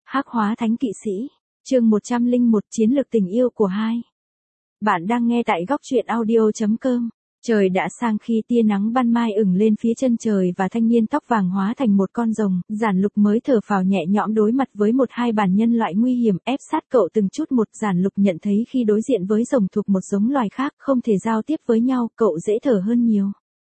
Hắc hóa thánh kỵ sĩ, chương 101 chiến lược tình yêu của hai. Bạn đang nghe tại góc truyện audio.com. Trời đã sang khi tia nắng ban mai ửng lên phía chân trời và thanh niên tóc vàng hóa thành một con rồng, Giản Lục mới thở phào nhẹ nhõm đối mặt với một hai bản nhân loại nguy hiểm ép sát cậu từng chút một. Giản Lục nhận thấy khi đối diện với rồng thuộc một giống loài khác không thể giao tiếp với nhau, cậu dễ thở hơn nhiều.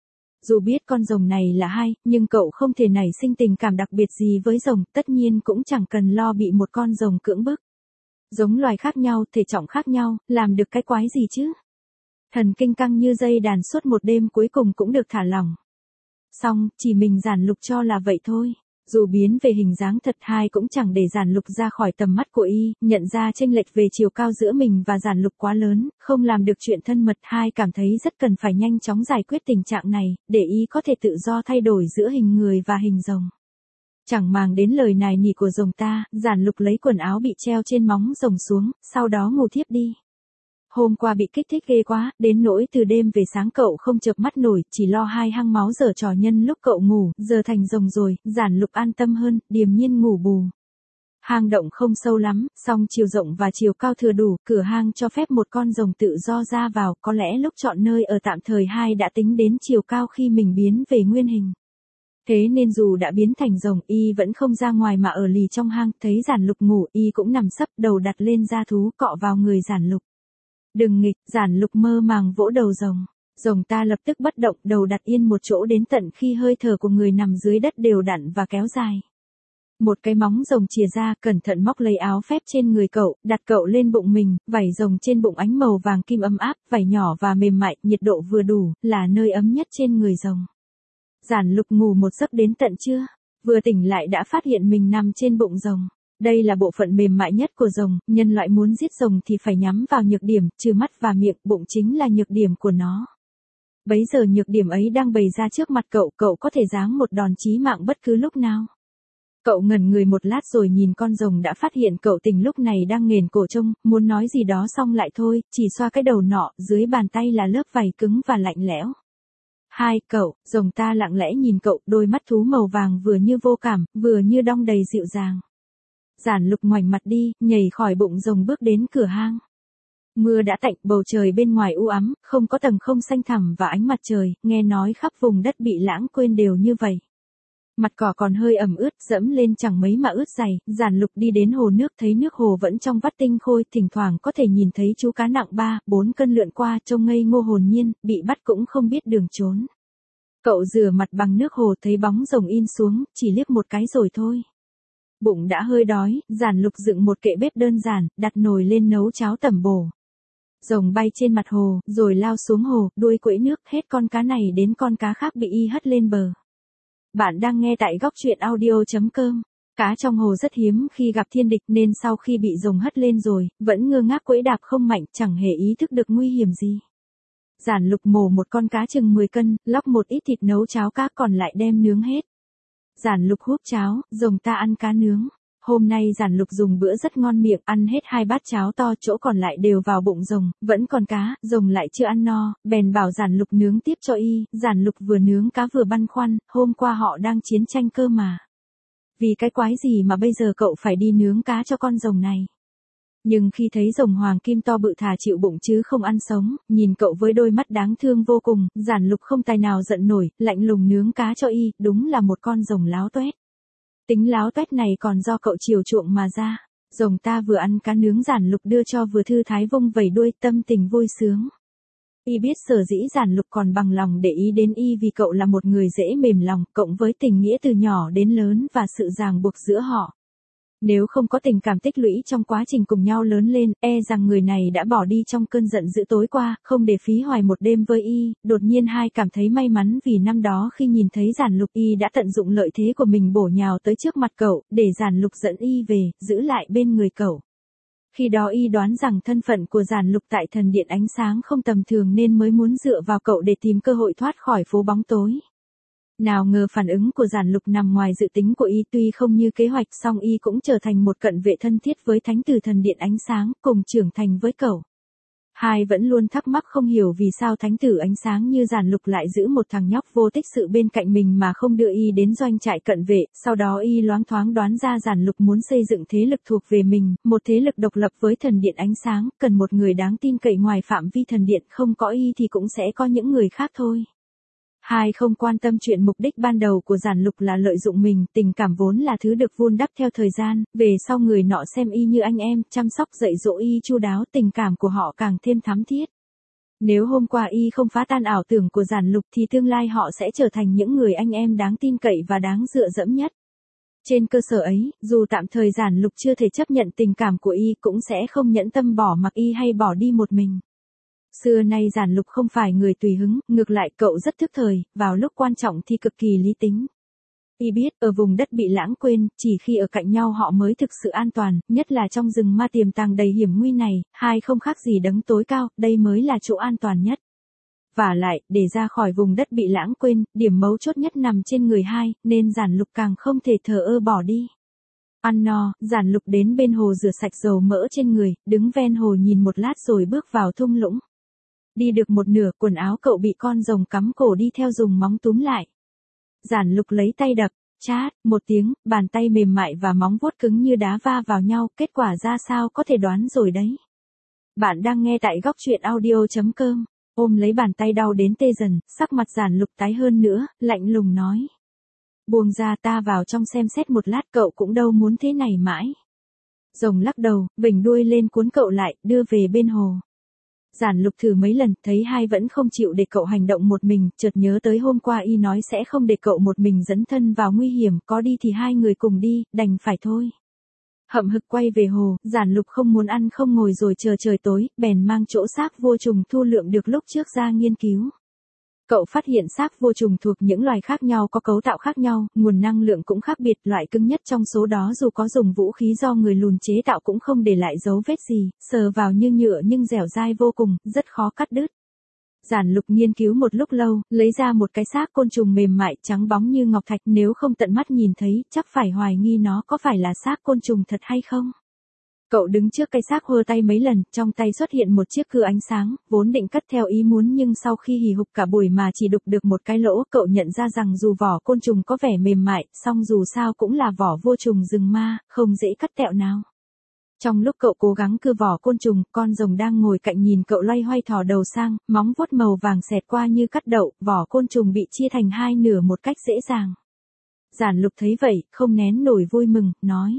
Dù biết con rồng này là hai, nhưng cậu không thể nảy sinh tình cảm đặc biệt gì với rồng, tất nhiên cũng chẳng cần lo bị một con rồng cưỡng bức. Giống loài khác nhau, thể trọng khác nhau, làm được cái quái gì chứ? Thần kinh căng như dây đàn suốt một đêm cuối cùng cũng được thả lỏng. Xong, chỉ mình Giản Lục cho là vậy thôi. Dù biến về hình dáng thật, hai cũng chẳng để Giản Lục ra khỏi tầm mắt của y, nhận ra chênh lệch về chiều cao giữa mình và Giản Lục quá lớn, không làm được chuyện thân mật. Hai cảm thấy rất cần phải nhanh chóng giải quyết tình trạng này, để y có thể tự do thay đổi giữa hình người và hình rồng. Chẳng màng đến lời nài nỉ của rồng ta, Giản Lục lấy quần áo bị treo trên móng rồng xuống, sau đó ngủ thiếp đi. Hôm qua bị kích thích ghê quá, đến nỗi từ đêm về sáng cậu không chợp mắt nổi, chỉ lo hai hăng máu giở trò nhân lúc cậu ngủ. Giờ thành rồng rồi, Giản Lục an tâm hơn, điềm nhiên ngủ bù. Hang động không sâu lắm, song chiều rộng và chiều cao thừa đủ, cửa hang cho phép một con rồng tự do ra vào, có lẽ lúc chọn nơi ở tạm thời hai đã tính đến chiều cao khi mình biến về nguyên hình. Thế nên dù đã biến thành rồng, y vẫn không ra ngoài mà ở lì trong hang. Thấy Giản Lục ngủ, y cũng nằm sấp, đầu đặt lên da thú cọ vào người Giản Lục. Đừng nghịch, Giản Lục mơ màng vỗ đầu rồng. Rồng ta lập tức bất động, đầu đặt yên một chỗ đến tận khi hơi thở của người nằm dưới đất đều đặn và kéo dài. Một cái móng rồng chìa ra, cẩn thận móc lấy áo phép trên người cậu, đặt cậu lên bụng mình, vảy rồng trên bụng ánh màu vàng kim ấm áp, vảy nhỏ và mềm mại, nhiệt độ vừa đủ, là nơi ấm nhất trên người rồng. Giản Lục ngủ một giấc đến tận trưa, vừa tỉnh lại đã phát hiện mình nằm trên bụng rồng. Đây là bộ phận mềm mại nhất của rồng, nhân loại muốn giết rồng thì phải nhắm vào nhược điểm, trừ mắt và miệng, bụng chính là nhược điểm của nó. Bấy giờ nhược điểm ấy đang bày ra trước mặt cậu, cậu có thể giáng một đòn chí mạng bất cứ lúc nào. Cậu ngẩn người một lát rồi nhìn con rồng đã phát hiện cậu tỉnh lúc này đang nghển cổ trông, muốn nói gì đó xong lại thôi, chỉ xoa cái đầu nọ, dưới bàn tay là lớp vảy cứng và lạnh lẽo. Hai, cậu, rồng ta lặng lẽ nhìn cậu, đôi mắt thú màu vàng vừa như vô cảm, vừa như đong đầy dịu dàng. Giản Lục ngoảnh mặt đi, nhảy khỏi bụng rồng bước đến cửa hang. Mưa đã tạnh, bầu trời bên ngoài u ám, không có tầng không xanh thẳm và ánh mặt trời, nghe nói khắp vùng đất bị lãng quên đều như vậy. Mặt cỏ còn hơi ẩm ướt, dẫm lên chẳng mấy mà ướt dày. Giản Lục đi đến hồ nước, thấy nước hồ vẫn trong vắt tinh khôi, thỉnh thoảng có thể nhìn thấy chú cá nặng 3-4 cân lượn qua, trông ngây ngô hồn nhiên, bị bắt cũng không biết đường trốn. Cậu rửa mặt bằng nước hồ, thấy bóng rồng in xuống, chỉ liếc một cái rồi thôi. Bụng đã hơi đói, Giản Lục dựng một kệ bếp đơn giản, đặt nồi lên nấu cháo tẩm bổ. Rồng bay trên mặt hồ, rồi lao xuống hồ, đuôi quẫy nước, hết con cá này đến con cá khác bị y hất lên bờ. Bạn đang nghe tại góc truyện audio.com. Cá trong hồ rất hiếm khi gặp thiên địch nên sau khi bị rồng hất lên rồi, vẫn ngơ ngác quẫy đạp không mạnh, chẳng hề ý thức được nguy hiểm gì. Giản Lục mổ một con cá chừng 10 cân, lóc một ít thịt nấu cháo cá còn lại đem nướng hết. Giản Lục húp cháo, rồng ta ăn cá nướng. Hôm nay Giản Lục dùng bữa rất ngon miệng, ăn hết 2 bát cháo to, chỗ còn lại đều vào bụng rồng, vẫn còn cá, rồng lại chưa ăn no, bèn bảo Giản Lục nướng tiếp cho y. Giản Lục vừa nướng cá vừa băn khoăn, hôm qua họ đang chiến tranh cơ mà. Vì cái quái gì mà bây giờ cậu phải đi nướng cá cho con rồng này? Nhưng khi thấy rồng hoàng kim to bự thà chịu bụng chứ không ăn sống, nhìn cậu với đôi mắt đáng thương vô cùng, Giản Lục không tài nào giận nổi, lạnh lùng nướng cá cho y, đúng là một con rồng láo toét. Tính láo toét này còn do cậu chiều chuộng mà ra. Rồng ta vừa ăn cá nướng Giản Lục đưa cho vừa thư thái vung vẩy đuôi, tâm tình vui sướng. Y biết sở dĩ Giản Lục còn bằng lòng để ý đến y vì cậu là một người dễ mềm lòng, cộng với tình nghĩa từ nhỏ đến lớn và sự ràng buộc giữa họ. Nếu không có tình cảm tích lũy trong quá trình cùng nhau lớn lên, e rằng người này đã bỏ đi trong cơn giận dữ tối qua, không để phí hoài một đêm với y. Đột nhiên hai cảm thấy may mắn vì năm đó khi nhìn thấy Giản Lục y đã tận dụng lợi thế của mình bổ nhào tới trước mặt cậu, để Giản Lục dẫn y về, giữ lại bên người cậu. Khi đó y đoán rằng thân phận của Giản Lục tại thần điện ánh sáng không tầm thường nên mới muốn dựa vào cậu để tìm cơ hội thoát khỏi phố bóng tối. Nào ngờ phản ứng của Giản Lục nằm ngoài dự tính của y, tuy không như kế hoạch song y cũng trở thành một cận vệ thân thiết với thánh tử thần điện ánh sáng, cùng trưởng thành với cậu. Hai vẫn luôn thắc mắc không hiểu vì sao thánh tử ánh sáng như Giản Lục lại giữ một thằng nhóc vô tích sự bên cạnh mình mà không đưa y đến doanh trại cận vệ, sau đó y loáng thoáng đoán ra Giản Lục muốn xây dựng thế lực thuộc về mình, một thế lực độc lập với thần điện ánh sáng, cần một người đáng tin cậy ngoài phạm vi thần điện, không có y thì cũng sẽ có những người khác thôi. Hai không quan tâm chuyện mục đích ban đầu của Giản Lục là lợi dụng mình, tình cảm vốn là thứ được vun đắp theo thời gian, về sau người nọ xem y như anh em, chăm sóc dạy dỗ y chu đáo, tình cảm của họ càng thêm thắm thiết. Nếu hôm qua y không phá tan ảo tưởng của Giản Lục thì tương lai họ sẽ trở thành những người anh em đáng tin cậy và đáng dựa dẫm nhất. Trên cơ sở ấy, dù tạm thời Giản Lục chưa thể chấp nhận tình cảm của y cũng sẽ không nhẫn tâm bỏ mặc y hay bỏ đi một mình. Xưa nay Giản Lục không phải người tùy hứng, ngược lại cậu rất thức thời, vào lúc quan trọng thì cực kỳ lý tính. Y biết, ở vùng đất bị lãng quên, chỉ khi ở cạnh nhau họ mới thực sự an toàn, nhất là trong rừng ma tiềm tàng đầy hiểm nguy này, hai không khác gì đấng tối cao, đây mới là chỗ an toàn nhất. Vả lại, để ra khỏi vùng đất bị lãng quên, điểm mấu chốt nhất nằm trên người hai, nên Giản Lục càng không thể thờ ơ bỏ đi. Ăn no, Giản Lục đến bên hồ rửa sạch dầu mỡ trên người, đứng ven hồ nhìn một lát rồi bước vào thung lũng. Đi được một nửa, quần áo cậu bị con rồng cắm cổ đi theo dùng móng túm lại. Giản Lục lấy tay đập, chát, một tiếng, bàn tay mềm mại và móng vuốt cứng như đá va vào nhau, kết quả ra sao có thể đoán rồi đấy. Bạn đang nghe tại góc truyện audio.com, ôm lấy bàn tay đau đến tê dần, sắc mặt Giản Lục tái hơn nữa, lạnh lùng nói. Buông ra, ta vào trong xem xét một lát, cậu cũng đâu muốn thế này mãi. Rồng lắc đầu, vểnh đuôi lên cuốn cậu lại, đưa về bên hồ. Giản Lục thử mấy lần, thấy hai vẫn không chịu để cậu hành động một mình, chợt nhớ tới hôm qua y nói sẽ không để cậu một mình dấn thân vào nguy hiểm, có đi thì hai người cùng đi, đành phải thôi. Hậm hực quay về hồ, Giản Lục không muốn ăn không ngồi rồi chờ trời tối, bèn mang chỗ xác vô trùng thu lượm được lúc trước ra nghiên cứu. Cậu phát hiện xác vô trùng thuộc những loài khác nhau có cấu tạo khác nhau, nguồn năng lượng cũng khác biệt, loại cứng nhất trong số đó dù có dùng vũ khí do người lùn chế tạo cũng không để lại dấu vết gì, sờ vào như nhựa nhưng dẻo dai vô cùng, rất khó cắt đứt. Giản Lục nghiên cứu một lúc lâu, lấy ra một cái xác côn trùng mềm mại trắng bóng như ngọc thạch, nếu không tận mắt nhìn thấy, chắc phải hoài nghi nó có phải là xác côn trùng thật hay không. Cậu đứng trước cái xác hơ tay mấy lần, trong tay xuất hiện một chiếc cưa ánh sáng, vốn định cắt theo ý muốn nhưng sau khi hì hục cả buổi mà chỉ đục được một cái lỗ, cậu nhận ra rằng dù vỏ côn trùng có vẻ mềm mại, song dù sao cũng là vỏ vô trùng rừng ma, không dễ cắt tẹo nào. Trong lúc cậu cố gắng cưa vỏ côn trùng, con rồng đang ngồi cạnh nhìn cậu loay hoay thò đầu sang, móng vuốt màu vàng xẹt qua như cắt đậu, vỏ côn trùng bị chia thành hai nửa một cách dễ dàng. Giản Lục thấy vậy, không nén nổi vui mừng, nói.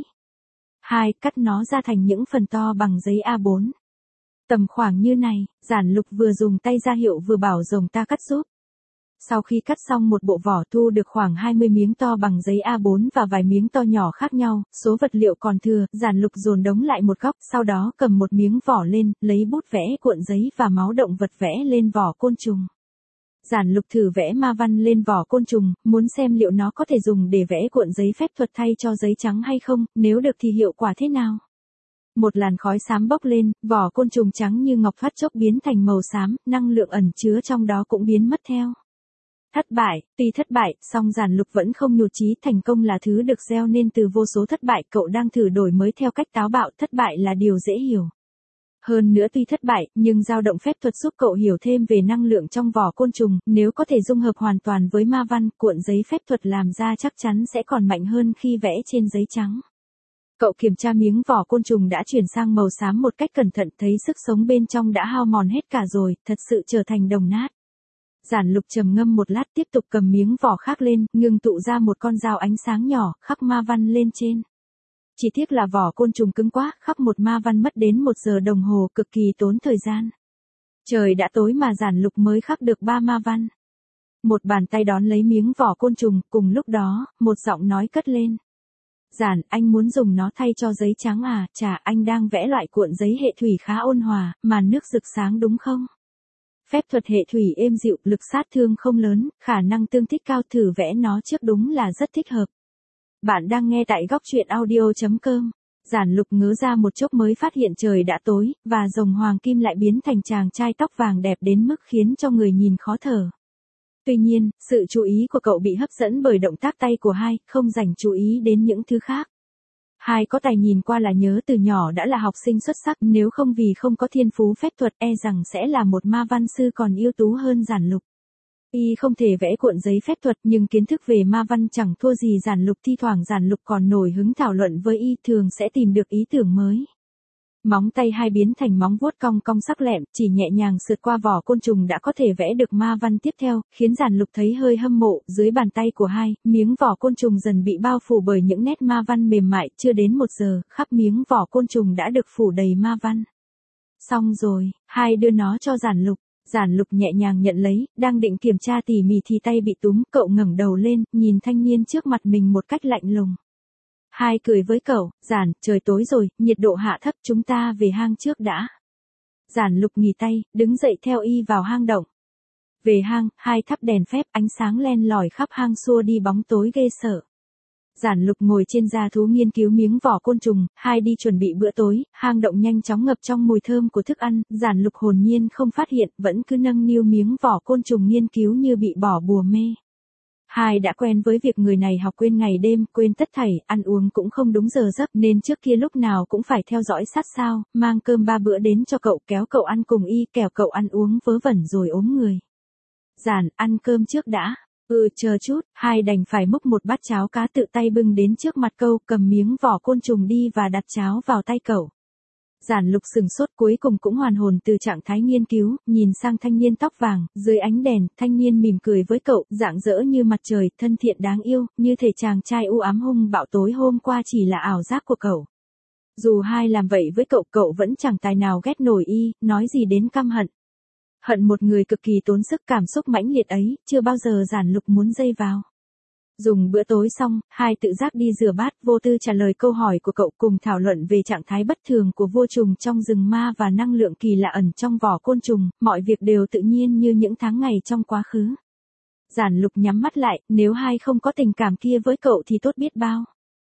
Hai, cắt nó ra thành những phần to bằng giấy A4. Tầm khoảng như này, Giản Lục vừa dùng tay ra hiệu vừa bảo rồng ta cắt giúp. Sau khi cắt xong một bộ vỏ thu được khoảng 20 miếng to bằng giấy A4 và vài miếng to nhỏ khác nhau, số vật liệu còn thừa, Giản Lục dồn đống lại một góc, sau đó cầm một miếng vỏ lên, lấy bút vẽ cuộn giấy và máu động vật vẽ lên vỏ côn trùng. Giản Lục thử vẽ ma văn lên vỏ côn trùng, muốn xem liệu nó có thể dùng để vẽ cuộn giấy phép thuật thay cho giấy trắng hay không, nếu được thì hiệu quả thế nào. Một làn khói xám bốc lên, vỏ côn trùng trắng như ngọc thoát chốc biến thành màu xám, năng lượng ẩn chứa trong đó cũng biến mất theo. Thất bại, tuy thất bại, song Giản Lục vẫn không nhụt chí, thành công là thứ được gieo nên từ vô số thất bại, cậu đang thử đổi mới theo cách táo bạo, thất bại là điều dễ hiểu. Hơn nữa tuy thất bại, nhưng dao động phép thuật giúp cậu hiểu thêm về năng lượng trong vỏ côn trùng, nếu có thể dung hợp hoàn toàn với ma văn, cuộn giấy phép thuật làm ra chắc chắn sẽ còn mạnh hơn khi vẽ trên giấy trắng. Cậu kiểm tra miếng vỏ côn trùng đã chuyển sang màu xám một cách cẩn thận, thấy sức sống bên trong đã hao mòn hết cả rồi, thật sự trở thành đồng nát. Giản Lục trầm ngâm một lát tiếp tục cầm miếng vỏ khác lên, ngưng tụ ra một con dao ánh sáng nhỏ, khắc ma văn lên trên. Chỉ tiếc là vỏ côn trùng cứng quá, khắc một ma văn mất đến 1 giờ đồng hồ, cực kỳ tốn thời gian. Trời đã tối mà Giản Lục mới khắc được 3 ma văn. Một bàn tay đón lấy miếng vỏ côn trùng, cùng lúc đó, một giọng nói cất lên. Giản, anh muốn dùng nó thay cho giấy trắng à, chà, anh đang vẽ loại cuộn giấy hệ thủy khá ôn hòa, màn nước rực sáng đúng không? Phép thuật hệ thủy êm dịu, lực sát thương không lớn, khả năng tương thích cao, thử vẽ nó trước đúng là rất thích hợp. Bạn đang nghe tại góc truyện audio.com. Giản Lục ngớ ra một chốc mới phát hiện trời đã tối, và rồng hoàng kim lại biến thành chàng trai tóc vàng đẹp đến mức khiến cho người nhìn khó thở. Tuy nhiên, sự chú ý của cậu bị hấp dẫn bởi động tác tay của hai, không dành chú ý đến những thứ khác. Hai có tài nhìn qua là nhớ từ nhỏ đã là học sinh xuất sắc, nếu không vì không có thiên phú phép thuật e rằng sẽ là một ma văn sư còn ưu tú hơn Giản Lục. Y không thể vẽ cuộn giấy phép thuật nhưng kiến thức về ma văn chẳng thua gì Giản Lục, thi thoảng Giản Lục còn nổi hứng thảo luận với Y, thường sẽ tìm được ý tưởng mới. Móng tay hai biến thành móng vuốt cong cong sắc lẹm, chỉ nhẹ nhàng sượt qua vỏ côn trùng đã có thể vẽ được ma văn tiếp theo, khiến Giản Lục thấy hơi hâm mộ. Dưới bàn tay của hai, miếng vỏ côn trùng dần bị bao phủ bởi những nét ma văn mềm mại, chưa đến 1 giờ, khắp miếng vỏ côn trùng đã được phủ đầy ma văn. Xong rồi, hai đưa nó cho Giản Lục. Giản Lục nhẹ nhàng nhận lấy, đang định kiểm tra tỉ mỉ thì tay bị túm, cậu ngẩng đầu lên, nhìn thanh niên trước mặt mình một cách lạnh lùng. Hai cười với cậu, Giản, trời tối rồi, nhiệt độ hạ thấp, chúng ta về hang trước đã. Giản Lục nghỉ tay, đứng dậy theo Y vào hang động. Về hang, hai thắp đèn phép, ánh sáng len lỏi khắp hang xua đi bóng tối ghê sợ. Giản Lục ngồi trên da thú nghiên cứu miếng vỏ côn trùng, hai đi chuẩn bị bữa tối, hang động nhanh chóng ngập trong mùi thơm của thức ăn, Giản Lục hồn nhiên không phát hiện, vẫn cứ nâng niu miếng vỏ côn trùng nghiên cứu như bị bỏ bùa mê. Hai đã quen với việc người này học quên ngày đêm, quên tất thảy, ăn uống cũng không đúng giờ giấc nên trước kia lúc nào cũng phải theo dõi sát sao, mang cơm 3 bữa đến cho cậu, kéo cậu ăn cùng Y, kẻo cậu ăn uống vớ vẩn rồi ốm người. Giản, ăn cơm trước đã. Chờ chút, hai đành phải múc một bát cháo cá tự tay bưng đến trước mặt cậu, cầm miếng vỏ côn trùng đi và đặt cháo vào tay cậu. Giản Lục sừng sốt, cuối cùng cũng hoàn hồn từ trạng thái nghiên cứu, nhìn sang thanh niên tóc vàng, dưới ánh đèn, thanh niên mỉm cười với cậu, rạng rỡ như mặt trời, thân thiện đáng yêu, như thể chàng trai u ám hung bạo tối hôm qua chỉ là ảo giác của cậu. Dù hai làm vậy với cậu, cậu vẫn chẳng tài nào ghét nổi Y, nói gì đến căm hận. Hận một người cực kỳ tốn sức, cảm xúc mãnh liệt ấy, chưa bao giờ Giản Lục muốn dây vào. Dùng bữa tối xong, hai tự giác đi rửa bát, vô tư trả lời câu hỏi của cậu, cùng thảo luận về trạng thái bất thường của vua trùng trong rừng ma và năng lượng kỳ lạ ẩn trong vỏ côn trùng, mọi việc đều tự nhiên như những tháng ngày trong quá khứ. Giản Lục nhắm mắt lại, nếu hai không có tình cảm kia với cậu thì tốt biết bao.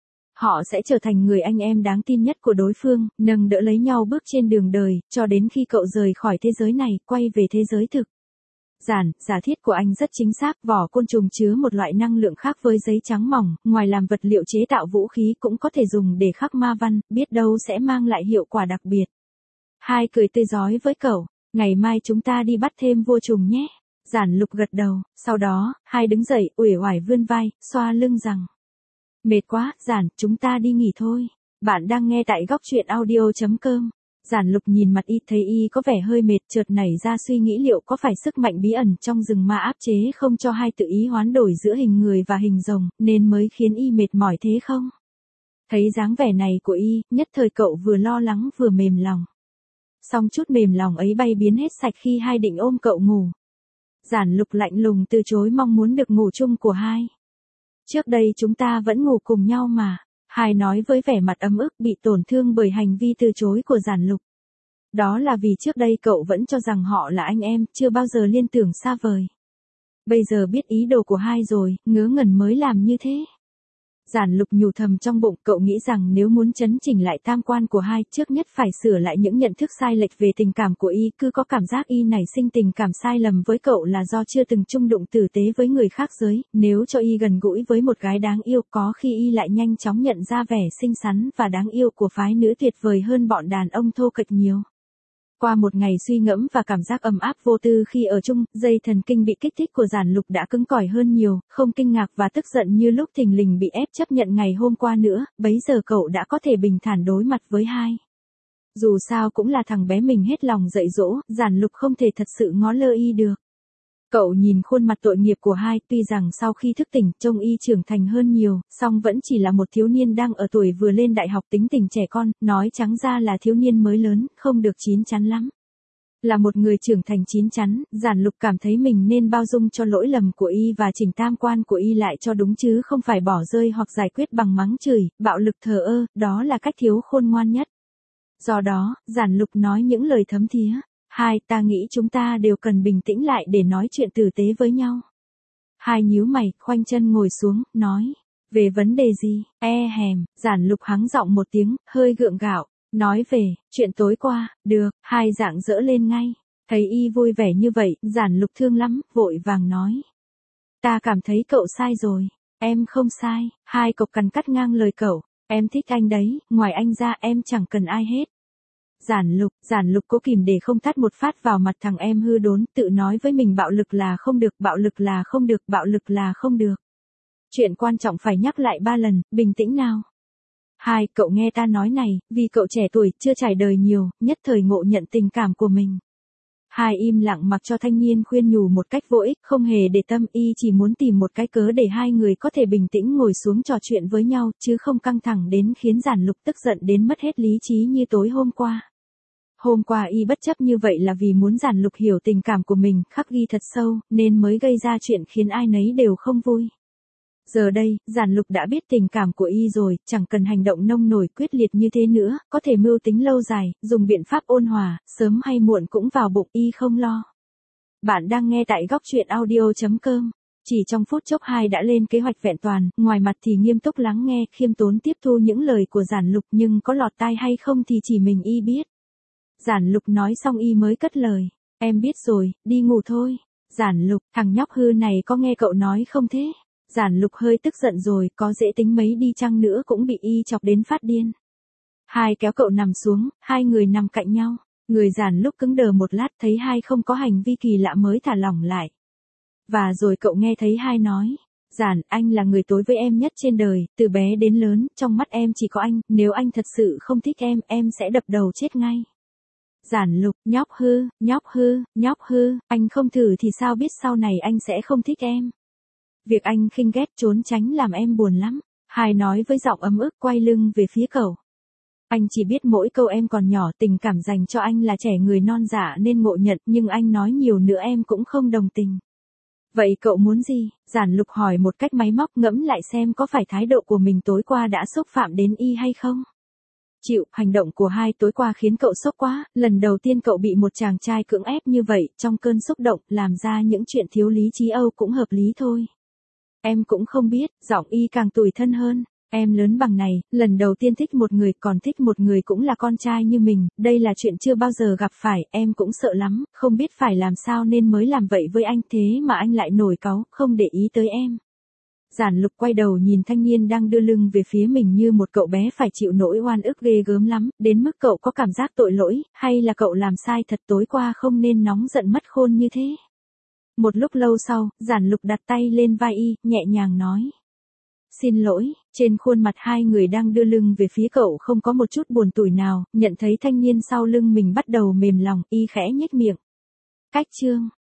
Họ sẽ trở thành người anh em đáng tin nhất của đối phương, nâng đỡ lấy nhau bước trên đường đời, cho đến khi cậu rời khỏi thế giới này, quay về thế giới thực. Giản, giả thiết của anh rất chính xác, vỏ côn trùng chứa một loại năng lượng khác với giấy trắng mỏng, ngoài làm vật liệu chế tạo vũ khí cũng có thể dùng để khắc ma văn, biết đâu sẽ mang lại hiệu quả đặc biệt. Hai cười tươi rói với cậu, ngày mai chúng ta đi bắt thêm vua trùng nhé. Giản Lục gật đầu, sau đó, hai đứng dậy, uể oải vươn vai, xoa lưng rằng. Mệt quá, Giản, chúng ta đi nghỉ thôi. Bạn đang nghe tại góc truyện audio.com. Giản Lục nhìn mặt Y, thấy Y có vẻ hơi mệt, chợt nảy ra suy nghĩ liệu có phải sức mạnh bí ẩn trong rừng ma áp chế không cho hai tự ý hoán đổi giữa hình người và hình rồng, nên mới khiến Y mệt mỏi thế không? Thấy dáng vẻ này của Y, nhất thời cậu vừa lo lắng vừa mềm lòng. Song chút mềm lòng ấy bay biến hết sạch khi hai định ôm cậu ngủ. Giản Lục lạnh lùng từ chối mong muốn được ngủ chung của hai. Trước đây chúng ta vẫn ngủ cùng nhau mà. Hai nói với vẻ mặt ấm ức, bị tổn thương bởi hành vi từ chối của Giản Lục. Đó là vì trước đây cậu vẫn cho rằng họ là anh em, chưa bao giờ liên tưởng xa vời. Bây giờ biết ý đồ của hai rồi, ngớ ngẩn mới làm như thế. Giản Lục nhủ thầm trong bụng, cậu nghĩ rằng nếu muốn chấn chỉnh lại tam quan của hai, trước nhất phải sửa lại những nhận thức sai lệch về tình cảm của Y, cứ có cảm giác Y nảy sinh tình cảm sai lầm với cậu là do chưa từng chung đụng tử tế với người khác giới, nếu cho Y gần gũi với một gái đáng yêu, có khi Y lại nhanh chóng nhận ra vẻ xinh xắn và đáng yêu của phái nữ tuyệt vời hơn bọn đàn ông thô kệch nhiều. Qua một ngày suy ngẫm và cảm giác ấm áp vô tư khi ở chung, dây thần kinh bị kích thích của Giản Lục đã cứng cỏi hơn nhiều, không kinh ngạc và tức giận như lúc thình lình bị ép chấp nhận ngày hôm qua nữa, bấy giờ cậu đã có thể bình thản đối mặt với hai. Dù sao cũng là thằng bé mình hết lòng dạy dỗ, Giản Lục không thể thật sự ngó lơ Y được. Cậu nhìn khuôn mặt tội nghiệp của hai, tuy rằng sau khi thức tỉnh, trông Y trưởng thành hơn nhiều, song vẫn chỉ là một thiếu niên đang ở tuổi vừa lên đại học, tính tình trẻ con, nói trắng ra là thiếu niên mới lớn, không được chín chắn lắm. Là một người trưởng thành chín chắn, Giản Lục cảm thấy mình nên bao dung cho lỗi lầm của Y và chỉnh tam quan của Y lại cho đúng chứ không phải bỏ rơi hoặc giải quyết bằng mắng chửi, bạo lực thờ ơ, đó là cách thiếu khôn ngoan nhất. Do đó, Giản Lục nói những lời thấm thía. Hai, ta nghĩ chúng ta đều cần bình tĩnh lại để nói chuyện tử tế với nhau. Hai nhíu mày, khoanh chân ngồi xuống, nói. Về vấn đề gì? Giản Lục hắng giọng một tiếng, hơi gượng gạo. Nói về, chuyện tối qua, được, hai rạng rỡ lên ngay. Thấy Y vui vẻ như vậy, Giản Lục thương lắm, vội vàng nói. Ta cảm thấy cậu sai rồi. Em không sai, hai cộc cằn cắt ngang lời cậu. Em thích anh đấy, ngoài anh ra em chẳng cần ai hết. Giản Lục cố kìm để không tát một phát vào mặt thằng em hư đốn, tự nói với mình bạo lực là không được, bạo lực là không được, bạo lực là không được. Chuyện quan trọng phải nhắc lại 3 lần, bình tĩnh nào. Hai, cậu nghe ta nói này, vì cậu trẻ tuổi, chưa trải đời nhiều, nhất thời ngộ nhận tình cảm của mình. Hai im lặng mặc cho thanh niên khuyên nhủ một cách vô ích, không hề để tâm, y chỉ muốn tìm một cái cớ để hai người có thể bình tĩnh ngồi xuống trò chuyện với nhau, chứ không căng thẳng đến khiến Giản Lục tức giận đến mất hết lý trí như tối hôm qua. Hôm qua y bất chấp như vậy là vì muốn Giản Lục hiểu tình cảm của mình, khắc ghi thật sâu, nên mới gây ra chuyện khiến ai nấy đều không vui. Giờ đây, Giản Lục đã biết tình cảm của y rồi, chẳng cần hành động nông nổi quyết liệt như thế nữa, có thể mưu tính lâu dài, dùng biện pháp ôn hòa, sớm hay muộn cũng vào bụng, y không lo. Bạn đang nghe tại góc truyện audio.com. Chỉ trong phút chốc hai đã lên kế hoạch vẹn toàn, ngoài mặt thì nghiêm túc lắng nghe, khiêm tốn tiếp thu những lời của Giản Lục, nhưng có lọt tai hay không thì chỉ mình y biết. Giản Lục nói xong y mới cất lời, em biết rồi, đi ngủ thôi. Giản Lục, thằng nhóc hư này có nghe cậu nói không thế? Giản Lục hơi tức giận rồi, có dễ tính mấy đi chăng nữa cũng bị y chọc đến phát điên. Hai kéo cậu nằm xuống, hai người nằm cạnh nhau. Người Giản Lục cứng đờ một lát, thấy hai không có hành vi kỳ lạ mới thả lỏng lại. Và rồi cậu nghe thấy hai nói, Giản, anh là người tối với em nhất trên đời, từ bé đến lớn, trong mắt em chỉ có anh, nếu anh thật sự không thích em sẽ đập đầu chết ngay. Giản Lục, nhóc hư, anh không thử thì sao biết sau này anh sẽ không thích em. Việc anh khinh ghét trốn tránh làm em buồn lắm. Hai nói với giọng ấm ức, quay lưng về phía cậu. Anh chỉ biết mỗi câu em còn nhỏ, tình cảm dành cho anh là trẻ người non dạ nên ngộ nhận, nhưng anh nói nhiều nữa em cũng không đồng tình. Vậy cậu muốn gì? Giản Lục hỏi một cách máy móc, ngẫm lại xem có phải thái độ của mình tối qua đã xúc phạm đến y hay không. Chịu, hành động của hai tối qua khiến cậu sốc quá, lần đầu tiên cậu bị một chàng trai cưỡng ép như vậy, trong cơn xúc động, làm ra những chuyện thiếu lý trí Âu cũng hợp lý thôi. Em cũng không biết, giọng y càng tủi thân hơn. Em lớn bằng này, lần đầu tiên thích một người, còn thích một người cũng là con trai như mình, đây là chuyện chưa bao giờ gặp phải, em cũng sợ lắm, không biết phải làm sao nên mới làm vậy với anh, thế mà anh lại nổi cáu, không để ý tới em. Giản Lục quay đầu nhìn thanh niên đang đưa lưng về phía mình như một cậu bé phải chịu nỗi oan ức ghê gớm lắm, đến mức cậu có cảm giác tội lỗi, hay là cậu làm sai thật, tối qua không nên nóng giận mất khôn như thế. Một lúc lâu sau, Giản Lục đặt tay lên vai y, nhẹ nhàng nói. Xin lỗi, trên khuôn mặt hai người đang đưa lưng về phía cậu không có một chút buồn tủi nào, nhận thấy thanh niên sau lưng mình bắt đầu mềm lòng, y khẽ nhếch miệng. Cách chương.